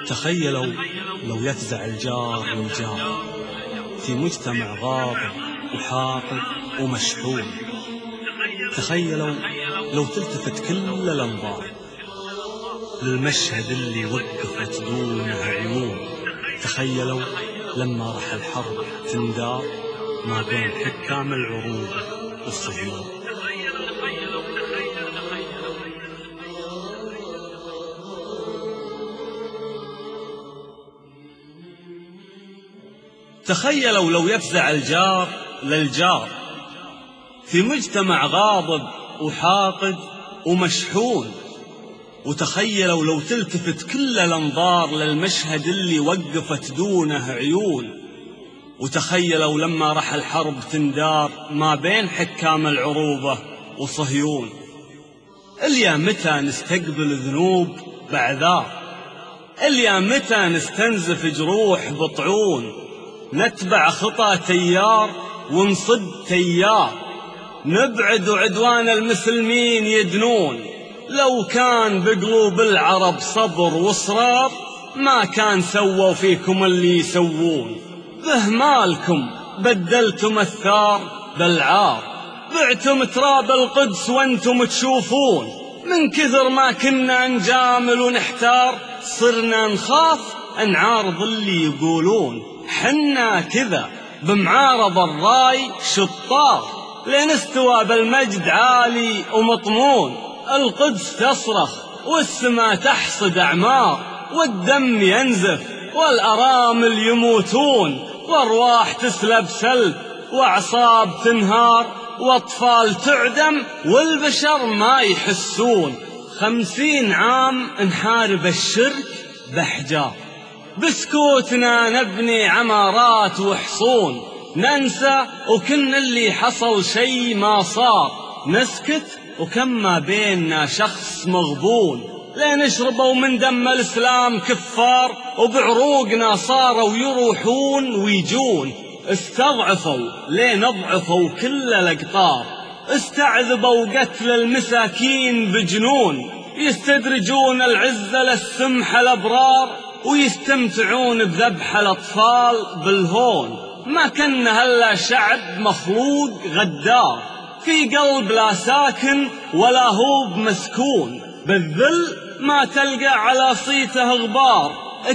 تخيلوا لو يفزع الجار والجار في مجتمع غاضب وحاقد ومشحون. تخيلوا لو تلتفت كل الأنظار للمشهد اللي وقفت دونه عيون. تخيلوا لما راح الحرب تندار ما بين حكام العروبة والصهيون. تخيلوا لو يفزع الجار للجار في مجتمع غاضب وحاقد ومشحون. وتخيلوا لو تلتفت كل الأنظار للمشهد اللي وقفت دونه عيون. وتخيلوا لما راح الحرب تندار ما بين حكام العروبة وصهيون. اليا متى نستقبل ذنوب بعذار؟ اليا متى نستنزف جروح بطعون؟ نتبع خطى تيار ونصد تيار، نبعد وعدوان المسلمين يدنون. لو كان بقلوب العرب صبر وصرار ما كان سووا فيكم اللي يسوون. بهمالكم بدلتم الثار بالعار، بعتم تراب القدس وانتم تشوفون. من كثر ما كنا نجامل ونحتار صرنا نخاف نعارض اللي يقولون. حنا كذا بمعارض الراي شطار، لين استوى بالمجد عالي ومطمون. القدس تصرخ والسما تحصد أعمار، والدم ينزف والأرامل يموتون، وارواح تسلب سلب وأعصاب تنهار، وأطفال تعدم والبشر ما يحسون. 50 عام نحارب الشرك بحجار، بسكوتنا نبني عمارات وحصون. ننسى وكن اللي حصل شي ما صار، نسكت وكم ما بيننا شخص مغبون. لين نشربوا من دم الإسلام كفار، وبعروقنا صاروا يروحون ويجون. استضعفوا لين اضعفوا كل الأقطار، استعذبوا قتل المساكين بجنون. يستدرجون العزة للسمح الأبرار، ويستمتعون بذبح الأطفال بالهون. ما كنا هلا شعب مخلوق غدار، في قلب لا ساكن ولا هو مسكون. بالذل ما تلقى على صيته غبار،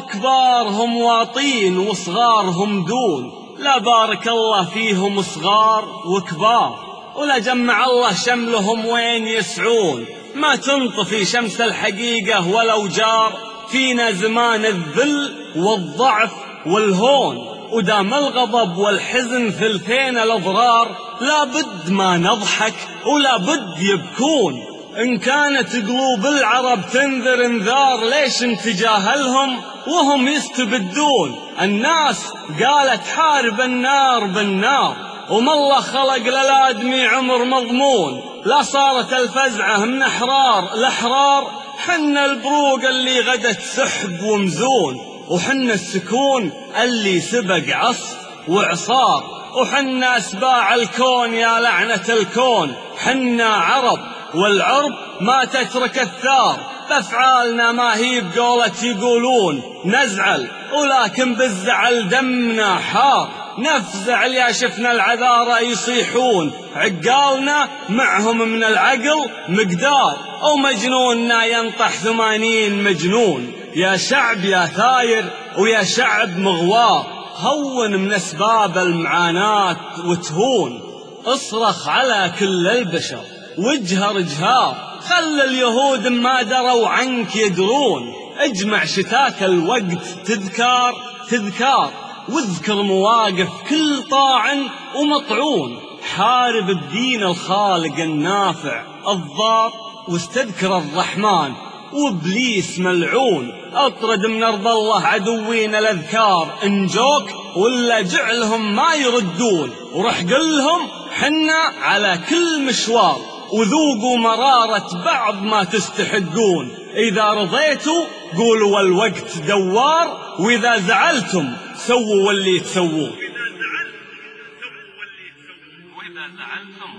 كبارهم واطين وصغارهم دون. لا بارك الله فيهم صغار وكبار، ولا جمع الله شملهم وين يسعون. ما تنطفي شمس الحقيقة ولو جار، فينا زمان الذل والضعف والهون. ودام الغضب والحزن ثلثين الأضرار، لا بد ما نضحك ولا بد يبكون. إن كانت قلوب العرب تنذر انذار، ليش نتجاهلهم وهم يستبدون؟ الناس قالت حارب النار بالنار، وما الله خلق للآدمي عمر مضمون. لا صارت الفزعة من أحرار الأحرار، حنا البروق اللي غدت سحب ومزون. وحنا السكون اللي سبق عصف وعصار، وحنا أسباع الكون يا لعنة الكون. حنا عرب والعرب ما تترك الثار، بأفعالنا ما هي بقولة يقولون. نزعل ولكن بالزعل دمنا حار، نفزع يا شفنا العذارى يصيحون. عقالنا معهم من العقل مقدار، أو مجنوننا ينطح 80 مجنون. يا شعب يا ثاير ويا شعب مغوار، هون من أسباب المعاناة وتهون. اصرخ على كل البشر واجهر جهار، خل اليهود ما دروا عنك يدرون. اجمع شتات الوقت تذكار تذكار، واذكر مواقف كل طاعن ومطعون. حارب الدين الخالق النافع الضار، واستذكر الرحمن وابليس ملعون. اطرد من ارض الله عدوين الاذكار، انجوك ولا جعلهم ما يردون. ورح قلهم حنا على كل مشوار، وذوقوا مرارة بعض ما تستحقون. إذا رضيتوا قولوا الوقت دوار، وإذا زعلتم سووا واللي تسوون.